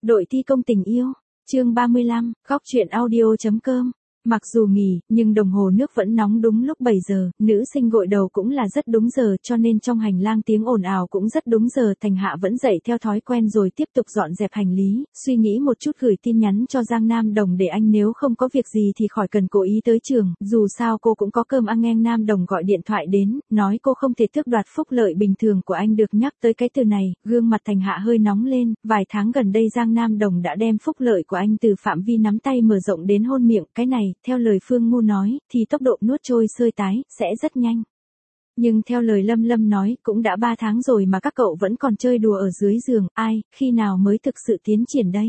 Đội thi công tình yêu, chương 35, góc chuyện audio.com. Mặc dù nghỉ, nhưng đồng hồ nước vẫn nóng đúng lúc 7 giờ, nữ sinh gội đầu cũng là rất đúng giờ cho nên trong hành lang tiếng ồn ào cũng rất đúng giờ. Thành Hạ vẫn dậy theo thói quen rồi tiếp tục dọn dẹp hành lý, suy nghĩ một chút gửi tin nhắn cho Giang Nam Đồng để anh nếu không có việc gì thì khỏi cần cố ý tới trường, dù sao cô cũng có cơm ăn. Ngang Nam Đồng gọi điện thoại đến, nói cô không thể tước đoạt phúc lợi bình thường của anh. Được nhắc tới cái từ này, gương mặt Thành Hạ hơi nóng lên, vài tháng gần đây Giang Nam Đồng đã đem phúc lợi của anh từ phạm vi nắm tay mở rộng đến hôn miệng, cái này, theo lời Phương Ngu nói, thì tốc độ nuốt trôi sơi tái, sẽ rất nhanh. Nhưng theo lời Lâm Lâm nói, cũng đã 3 tháng rồi mà các cậu vẫn còn chơi đùa ở dưới giường, ai, khi nào mới thực sự tiến triển đây?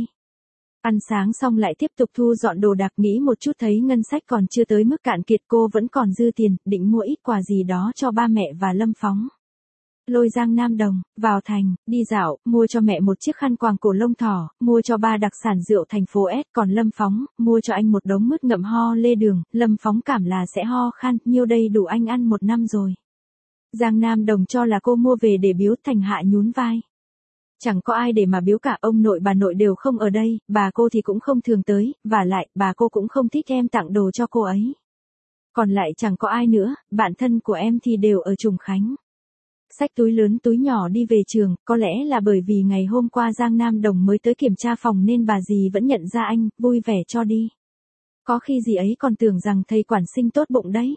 Ăn sáng xong lại tiếp tục thu dọn đồ đạc, nghĩ một chút thấy ngân sách còn chưa tới mức cạn kiệt, cô vẫn còn dư tiền, định mua ít quà gì đó cho ba mẹ và Lâm Phóng. Lôi Giang Nam Đồng, vào thành, đi dạo, mua cho mẹ một chiếc khăn quàng cổ lông thỏ, mua cho ba đặc sản rượu thành phố S, còn Lâm Phóng, mua cho anh một đống mứt ngậm ho lê đường. Lâm Phóng cảm là sẽ ho khan, nhiêu đây đủ anh ăn 1 năm rồi. Giang Nam Đồng cho là cô mua về để biếu. Thành Hạ nhún vai. Chẳng có ai để mà biếu cả, ông nội bà nội đều không ở đây, bà cô thì cũng không thường tới, vả lại, bà cô cũng không thích em tặng đồ cho cô ấy. Còn lại chẳng có ai nữa, bạn thân của em thì đều ở Trùng Khánh. Xách túi lớn túi nhỏ đi về trường, có lẽ là bởi vì ngày hôm qua Giang Nam Đồng mới tới kiểm tra phòng nên bà dì vẫn nhận ra anh, vui vẻ cho đi. Có khi dì ấy còn tưởng rằng thầy quản sinh tốt bụng đấy.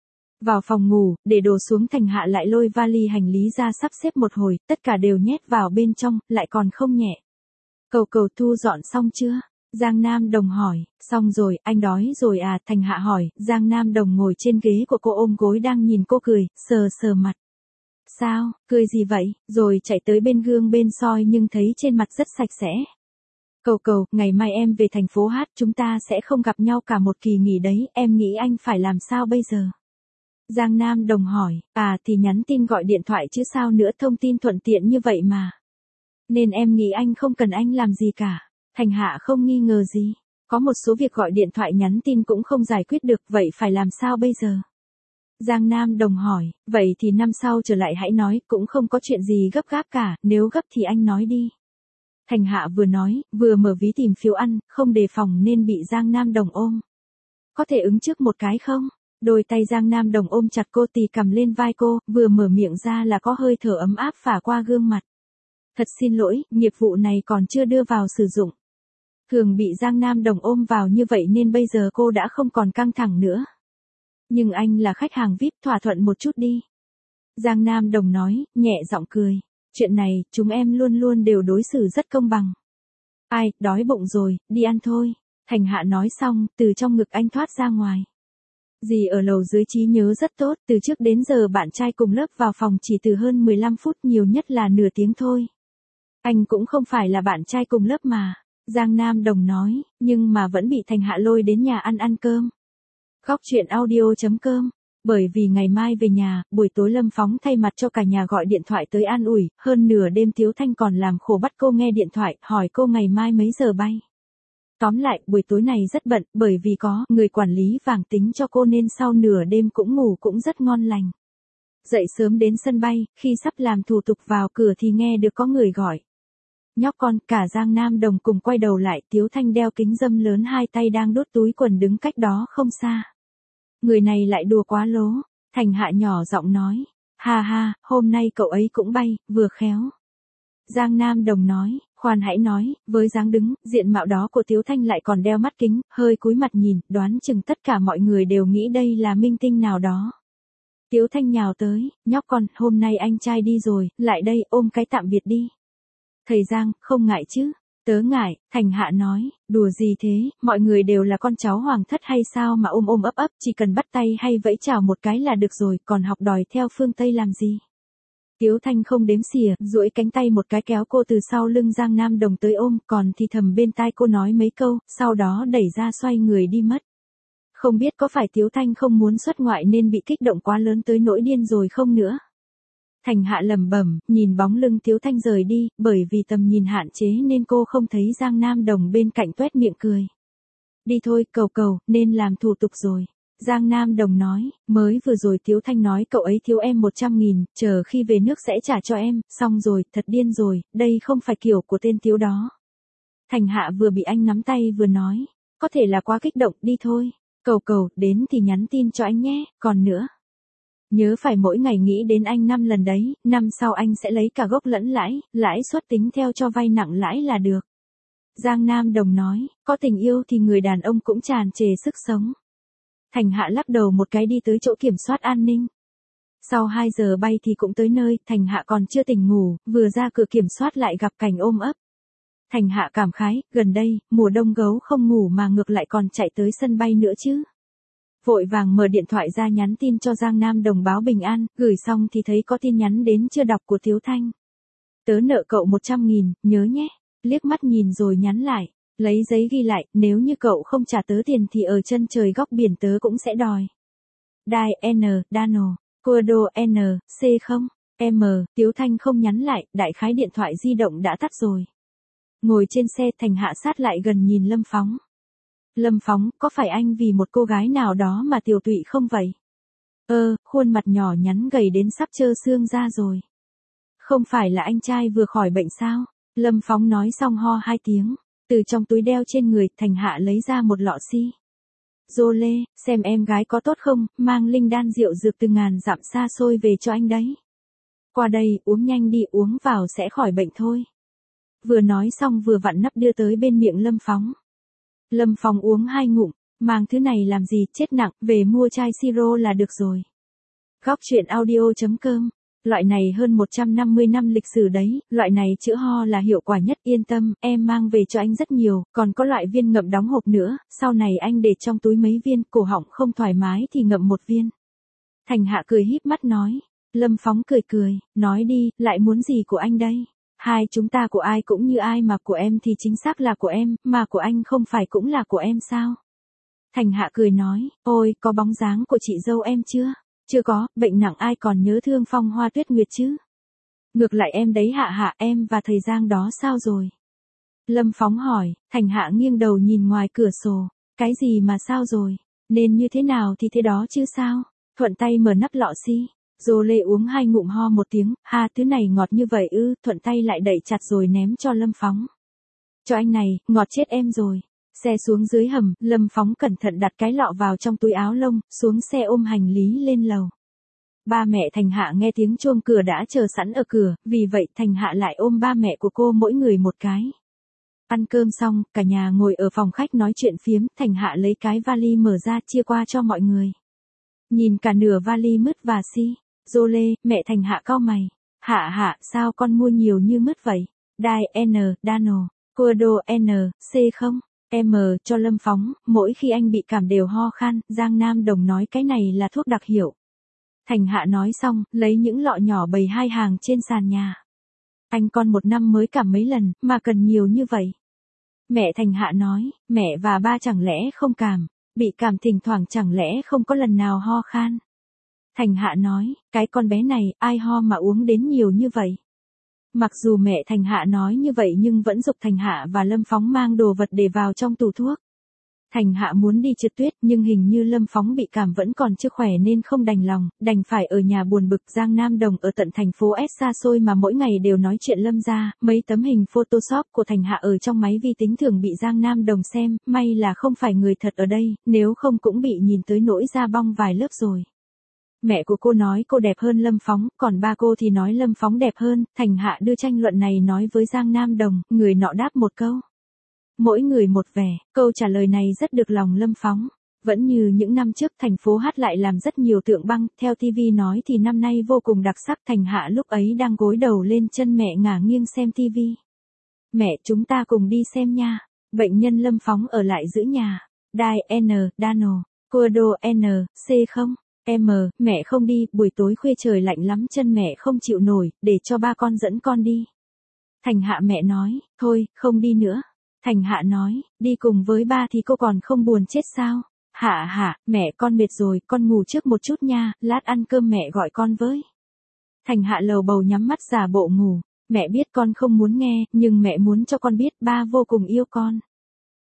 Vào phòng ngủ, để đồ xuống, Thành Hạ lại lôi vali hành lý ra sắp xếp một hồi, tất cả đều nhét vào bên trong, lại còn không nhẹ. Cầu thu dọn xong chưa? Giang Nam Đồng hỏi. Xong rồi, anh đói rồi à? Thành Hạ hỏi. Giang Nam Đồng ngồi trên ghế của cô ôm gối đang nhìn cô cười, sờ mặt. Sao, cười gì vậy? Rồi chạy tới bên gương bên soi nhưng thấy trên mặt rất sạch sẽ. Cầu, ngày mai em về thành phố Hát, chúng ta sẽ không gặp nhau cả một kỳ nghỉ đấy, em nghĩ anh phải làm sao bây giờ? Giang Nam Đồng hỏi. Thì nhắn tin gọi điện thoại chứ sao nữa, thông tin thuận tiện như vậy mà. Nên em nghĩ anh không cần anh làm gì cả. Thành Hạ không nghi ngờ gì. Có một số việc gọi điện thoại nhắn tin cũng không giải quyết được, vậy phải làm sao bây giờ? Giang Nam Đồng hỏi. Vậy thì năm sau trở lại hãy nói, cũng không có chuyện gì gấp gáp cả, nếu gấp thì anh nói đi. Thành Hạ vừa nói, vừa mở ví tìm phiếu ăn, không đề phòng nên bị Giang Nam Đồng ôm. Có thể ứng trước một cái không? Đôi tay Giang Nam Đồng ôm chặt cô, tì cầm lên vai cô, vừa mở miệng ra là có hơi thở ấm áp phả qua gương mặt. Thật xin lỗi, nghiệp vụ này còn chưa đưa vào sử dụng. Thường bị Giang Nam Đồng ôm vào như vậy nên bây giờ cô đã không còn căng thẳng nữa. Nhưng anh là khách hàng VIP, thỏa thuận một chút đi. Giang Nam Đồng nói, nhẹ giọng cười. Chuyện này, chúng em luôn luôn đều đối xử rất công bằng. Ai, đói bụng rồi, đi ăn thôi. Thành Hạ nói xong, từ trong ngực anh thoát ra ngoài. Dì ở lầu dưới trí nhớ rất tốt, từ trước đến giờ bạn trai cùng lớp vào phòng chỉ từ hơn 15 phút, nhiều nhất là nửa tiếng thôi. Anh cũng không phải là bạn trai cùng lớp mà. Giang Nam Đồng nói, nhưng mà vẫn bị Thành Hạ lôi đến nhà ăn cơm. Góc chuyện audio.com. Bởi vì ngày mai về nhà, buổi tối Lâm Phóng thay mặt cho cả nhà gọi điện thoại tới an ủi, hơn nửa đêm Tiếu Thanh còn làm khổ bắt cô nghe điện thoại, hỏi cô ngày mai mấy giờ bay. Tóm lại, buổi tối này rất bận, bởi vì có người quản lý vàng tính cho cô nên sau nửa đêm cũng ngủ cũng rất ngon lành. Dậy sớm đến sân bay, khi sắp làm thủ tục vào cửa thì nghe được có người gọi. Nhóc con, cả Giang Nam Đồng cùng quay đầu lại, Tiếu Thanh đeo kính râm lớn, hai tay đang đút túi quần đứng cách đó không xa. Người này lại đùa quá lố. Thành Hạ nhỏ giọng nói. Ha, hôm nay cậu ấy cũng bay, vừa khéo. Giang Nam Đồng nói, khoan hãy nói, với dáng đứng, diện mạo đó của Tiếu Thanh lại còn đeo mắt kính, hơi cúi mặt nhìn, đoán chừng tất cả mọi người đều nghĩ đây là minh tinh nào đó. Tiếu Thanh nhào tới, nhóc con, hôm nay anh trai đi rồi, lại đây, ôm cái tạm biệt đi. Thầy Giang, không ngại chứ? Tớ ngại, Thành Hạ nói, đùa gì thế, mọi người đều là con cháu hoàng thất hay sao mà ôm ấp, chỉ cần bắt tay hay vẫy chào một cái là được rồi, còn học đòi theo phương Tây làm gì? Tiếu Thanh không đếm xỉa, duỗi cánh tay một cái kéo cô từ sau lưng Giang Nam Đồng tới ôm, còn thì thầm bên tai cô nói mấy câu, sau đó đẩy ra xoay người đi mất. Không biết có phải Tiếu Thanh không muốn xuất ngoại nên bị kích động quá lớn tới nỗi điên rồi không nữa. Thành Hạ lẩm bẩm, nhìn bóng lưng Tiếu Thanh rời đi, bởi vì tầm nhìn hạn chế nên cô không thấy Giang Nam Đồng bên cạnh tuét miệng cười. Đi thôi, cầu, nên làm thủ tục rồi. Giang Nam Đồng nói, mới vừa rồi Tiếu Thanh nói cậu ấy thiếu em 100.000, chờ khi về nước sẽ trả cho em, xong rồi, thật điên rồi, đây không phải kiểu của tên Tiếu đó. Thành Hạ vừa bị anh nắm tay vừa nói, có thể là quá kích động, đi thôi. Cầu cầu, đến thì nhắn tin cho anh nhé, còn nữa. Nhớ phải mỗi ngày nghĩ đến anh 5 lần đấy, năm sau anh sẽ lấy cả gốc lẫn lãi suất tính theo cho vay nặng lãi là được. Giang Nam Đồng nói, có tình yêu thì người đàn ông cũng tràn trề sức sống. Thành Hạ lắc đầu một cái đi tới chỗ kiểm soát an ninh. Sau 2 giờ bay thì cũng tới nơi, Thành Hạ còn chưa tỉnh ngủ, vừa ra cửa kiểm soát lại gặp cảnh ôm ấp. Thành Hạ cảm khái, gần đây, mùa đông gấu không ngủ mà ngược lại còn chạy tới sân bay nữa chứ. Vội vàng mở điện thoại ra nhắn tin cho Giang Nam Đồng báo bình an, gửi xong thì thấy có tin nhắn đến chưa đọc của Tiếu Thanh. Tớ nợ cậu 100.000, nhớ nhé. Liếc mắt nhìn rồi nhắn lại, lấy giấy ghi lại, nếu như cậu không trả tớ tiền thì ở chân trời góc biển tớ cũng sẽ đòi. Đài N, Dano, Cuodo N, C không, M, Tiếu Thanh không nhắn lại, đại khái điện thoại di động đã tắt rồi. Ngồi trên xe Thành Hạ sát lại gần nhìn Lâm Phóng. Lâm Phóng, có phải anh vì một cô gái nào đó mà tiều tụy không vậy? Khuôn mặt nhỏ nhắn gầy đến sắp trơ xương ra rồi. Không phải là anh trai vừa khỏi bệnh sao? Lâm Phóng nói xong ho 2 tiếng. Từ trong túi đeo trên người, Thành Hạ lấy ra một lọ si. Dô lê, xem em gái có tốt không, mang linh đan rượu dược từ ngàn dặm xa xôi về cho anh đấy. Qua đây, uống nhanh đi, uống vào sẽ khỏi bệnh thôi. Vừa nói xong vừa vặn nắp đưa tới bên miệng Lâm Phóng. Lâm Phóng uống 2 ngụm, mang thứ này làm gì, chết nặng, về mua chai siro là được rồi. Góc truyện audio.com. Loại này hơn 150 năm lịch sử đấy, loại này chữa ho là hiệu quả nhất, yên tâm, em mang về cho anh rất nhiều, còn có loại viên ngậm đóng hộp nữa, sau này anh để trong túi mấy viên, cổ họng không thoải mái thì ngậm 1 viên. Thành Hạ cười híp mắt nói. Lâm Phóng cười, nói đi, lại muốn gì của anh đây? Hai chúng ta của ai cũng như ai, mà của em thì chính xác là của em, mà của anh không phải cũng là của em sao? Thành Hạ cười nói, ôi, có bóng dáng của chị dâu em chưa? Chưa có, bệnh nặng ai còn nhớ thương Phong Hoa Tuyết Nguyệt chứ? Ngược lại em đấy Hạ, em và thầy Giang đó sao rồi? Lâm Phóng hỏi, Thành Hạ nghiêng đầu nhìn ngoài cửa sổ, cái gì mà sao rồi? Nên như thế nào thì thế đó chứ sao? Thuận tay mở nắp lọ si. Dô lê uống 2 ngụm ho 1 tiếng, thứ này ngọt như vậy ư, thuận tay lại đậy chặt rồi ném cho Lâm Phóng. Cho anh này, ngọt chết em rồi. Xe xuống dưới hầm, Lâm Phóng cẩn thận đặt cái lọ vào trong túi áo lông, xuống xe ôm hành lý lên lầu. Ba mẹ Thành Hạ nghe tiếng chuông cửa đã chờ sẵn ở cửa, vì vậy Thành Hạ lại ôm ba mẹ của cô mỗi người một cái. Ăn cơm xong, cả nhà ngồi ở phòng khách nói chuyện phiếm, Thành Hạ lấy cái vali mở ra chia qua cho mọi người. Nhìn cả nửa vali mứt và si. Dô lê, mẹ Thành Hạ cau mày. Hạ, sao con mua nhiều như mứt vậy? Đài N, Dano, Cuodo N, C không? M, cho Lâm Phóng, mỗi khi anh bị cảm đều ho khan, Giang Nam Đồng nói cái này là thuốc đặc hiệu. Thành Hạ nói xong, lấy những lọ nhỏ bày 2 hàng trên sàn nhà. Anh con 1 năm mới cảm mấy lần, mà cần nhiều như vậy. Mẹ Thành Hạ nói, mẹ và ba chẳng lẽ không cảm, bị cảm thỉnh thoảng chẳng lẽ không có lần nào ho khan. Thành Hạ nói, cái con bé này, ai ho mà uống đến nhiều như vậy. Mặc dù mẹ Thành Hạ nói như vậy nhưng vẫn giục Thành Hạ và Lâm Phóng mang đồ vật để vào trong tủ thuốc. Thành Hạ muốn đi trượt tuyết nhưng hình như Lâm Phóng bị cảm vẫn còn chưa khỏe nên không đành lòng, đành phải ở nhà buồn bực. Giang Nam Đồng ở tận thành phố S xa xôi mà mỗi ngày đều nói chuyện Lâm gia, mấy tấm hình Photoshop của Thành Hạ ở trong máy vi tính thường bị Giang Nam Đồng xem, may là không phải người thật ở đây, nếu không cũng bị nhìn tới nỗi da bong vài lớp rồi. Mẹ của cô nói cô đẹp hơn Lâm Phóng, còn ba cô thì nói Lâm Phóng đẹp hơn. Thành Hạ đưa tranh luận này nói với Giang Nam Đồng, người nọ đáp một câu. Mỗi người một vẻ, câu trả lời này rất được lòng Lâm Phóng. Vẫn như những năm trước thành phố Hát lại làm rất nhiều tượng băng, theo TV nói thì năm nay vô cùng đặc sắc. Thành Hạ lúc ấy đang gối đầu lên chân mẹ ngả nghiêng xem TV. Mẹ chúng ta cùng đi xem nha. Bệnh nhân Lâm Phóng ở lại giữ nhà. Đài N, Dano, Cuodo N, C không? Mẹ không đi, buổi tối khuya trời lạnh lắm chân mẹ không chịu nổi, để cho ba con dẫn con đi. Thành Hạ mẹ nói, thôi, không đi nữa. Thành Hạ nói, đi cùng với ba thì cô còn không buồn chết sao? Hạ, mẹ con mệt rồi, con ngủ trước một chút nha, lát ăn cơm mẹ gọi con với. Thành Hạ lầu bầu nhắm mắt giả bộ ngủ, mẹ biết con không muốn nghe, nhưng mẹ muốn cho con biết ba vô cùng yêu con.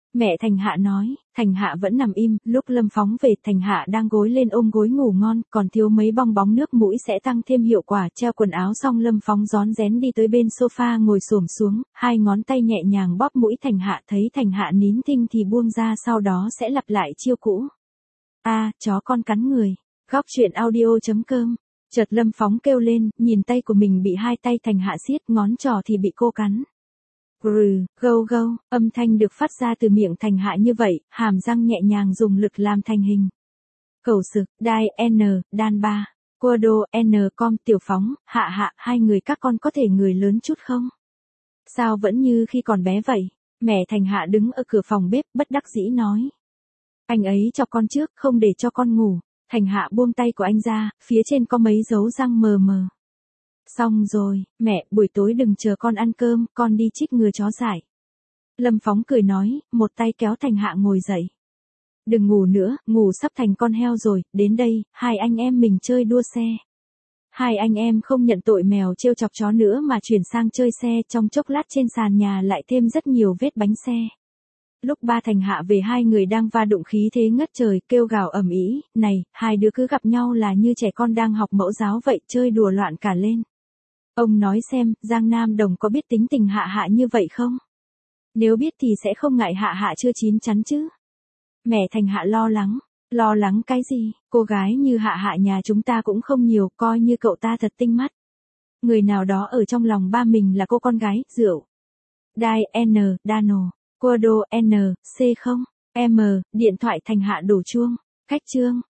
Mẹ Thành Hạ nói, Thành Hạ vẫn nằm im, lúc Lâm Phóng về Thành Hạ đang gối lên ôm gối ngủ ngon, còn thiếu mấy bong bóng nước mũi sẽ tăng thêm hiệu quả. Treo quần áo xong Lâm Phóng rón rén đi tới bên sofa ngồi xổm xuống, hai ngón tay nhẹ nhàng bóp mũi Thành Hạ, thấy Thành Hạ nín thinh thì buông ra, sau đó sẽ lặp lại chiêu cũ. A, chó con cắn người. Góc truyện audio.com. Chợt Lâm Phóng kêu lên, nhìn tay của mình bị hai tay Thành Hạ siết, ngón trỏ thì bị cô cắn. Gâu gâu, âm thanh được phát ra từ miệng Thành Hạ như vậy, hàm răng nhẹ nhàng dùng lực làm thành hình. Khẩu sực, đai, đan ba, quado, com, Tiểu Phóng, Hạ, hai người các con có thể người lớn chút không? Sao vẫn như khi còn bé vậy? Mẹ Thành Hạ đứng ở cửa phòng bếp, bất đắc dĩ nói. Anh ấy cho con trước, không để cho con ngủ. Thành Hạ buông tay của anh ra, phía trên có mấy dấu răng mờ mờ. Xong rồi, mẹ, buổi tối đừng chờ con ăn cơm, con đi chích ngừa chó dại. Lâm Phóng cười nói, một tay kéo Thành Hạ ngồi dậy. Đừng ngủ nữa, ngủ sắp thành con heo rồi, đến đây, hai anh em mình chơi đua xe. Hai anh em không nhận tội mèo trêu chọc chó nữa mà chuyển sang chơi xe, trong chốc lát trên sàn nhà lại thêm rất nhiều vết bánh xe. Lúc ba Thành Hạ về hai người đang va đụng khí thế ngất trời, kêu gào ầm ĩ, này, hai đứa cứ gặp nhau là như trẻ con đang học mẫu giáo vậy, chơi đùa loạn cả lên. Ông nói xem, Giang Nam Đồng có biết tính tình Hạ như vậy không? Nếu biết thì sẽ không ngại Hạ chưa chín chắn chứ. Mẹ Thành Hạ lo lắng cái gì, cô gái như Hạ nhà chúng ta cũng không nhiều, coi như cậu ta thật tinh mắt. Người nào đó ở trong lòng ba mình là cô con gái, rượu. Đai, Dano, quado, C không, M, điện thoại Thành Hạ đổ chuông, cách chương.